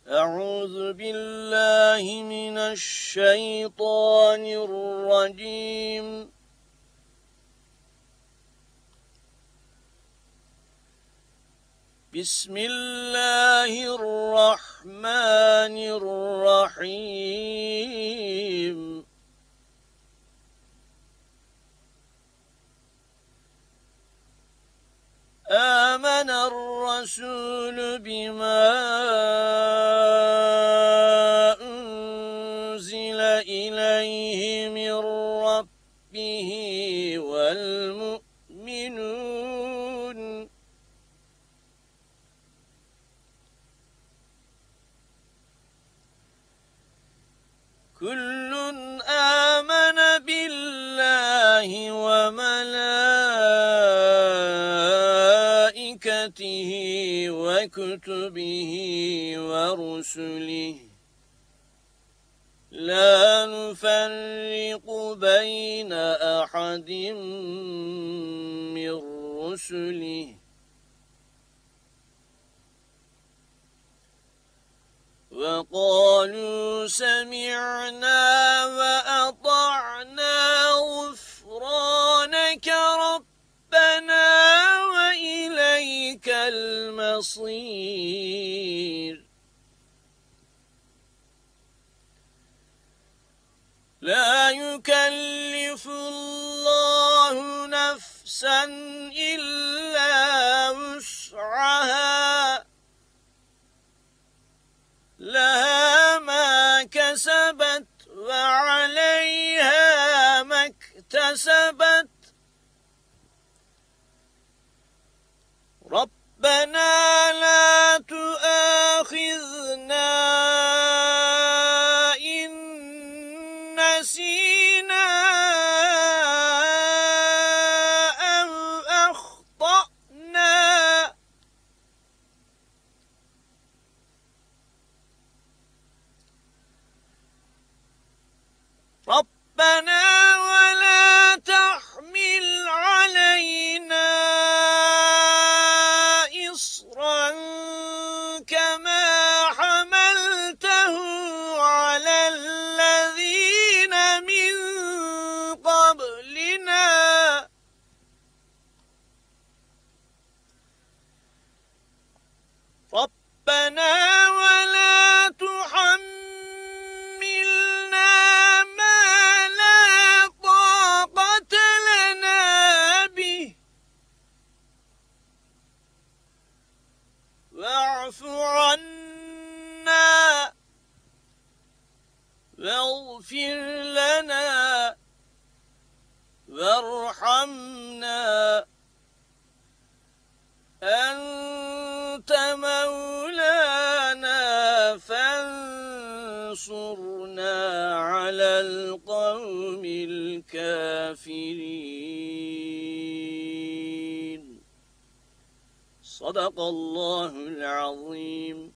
أعوذ بالله من الشيطان الرجيم. بسم الله الرحمن الرحيم. آمن الرسول بما أنزل إليه من ربه والمؤمنون كل آمن بالله وملائكته وكتبه ورسله لا نفرق بين أحد من رسله وقالوا سمعنا وأطعنا غفرانك ربنا وإليك المصير. لا يكلف الله نفسا إلا وسعها لها ما كسبت وعليها ما اكتسبت ربنا لا تؤاخذنا إن نسينا أو أخطأنا ربنا ولا تحمل علينا إصرا كما حملته على الذين من قبلنا ربنا ولا تحملنا ما لا طاقة لنا به واعف عنا واغفر لنا وارحمنا أنت مولانا فانصرنا على القوم الكافرين. صدق الله العظيم.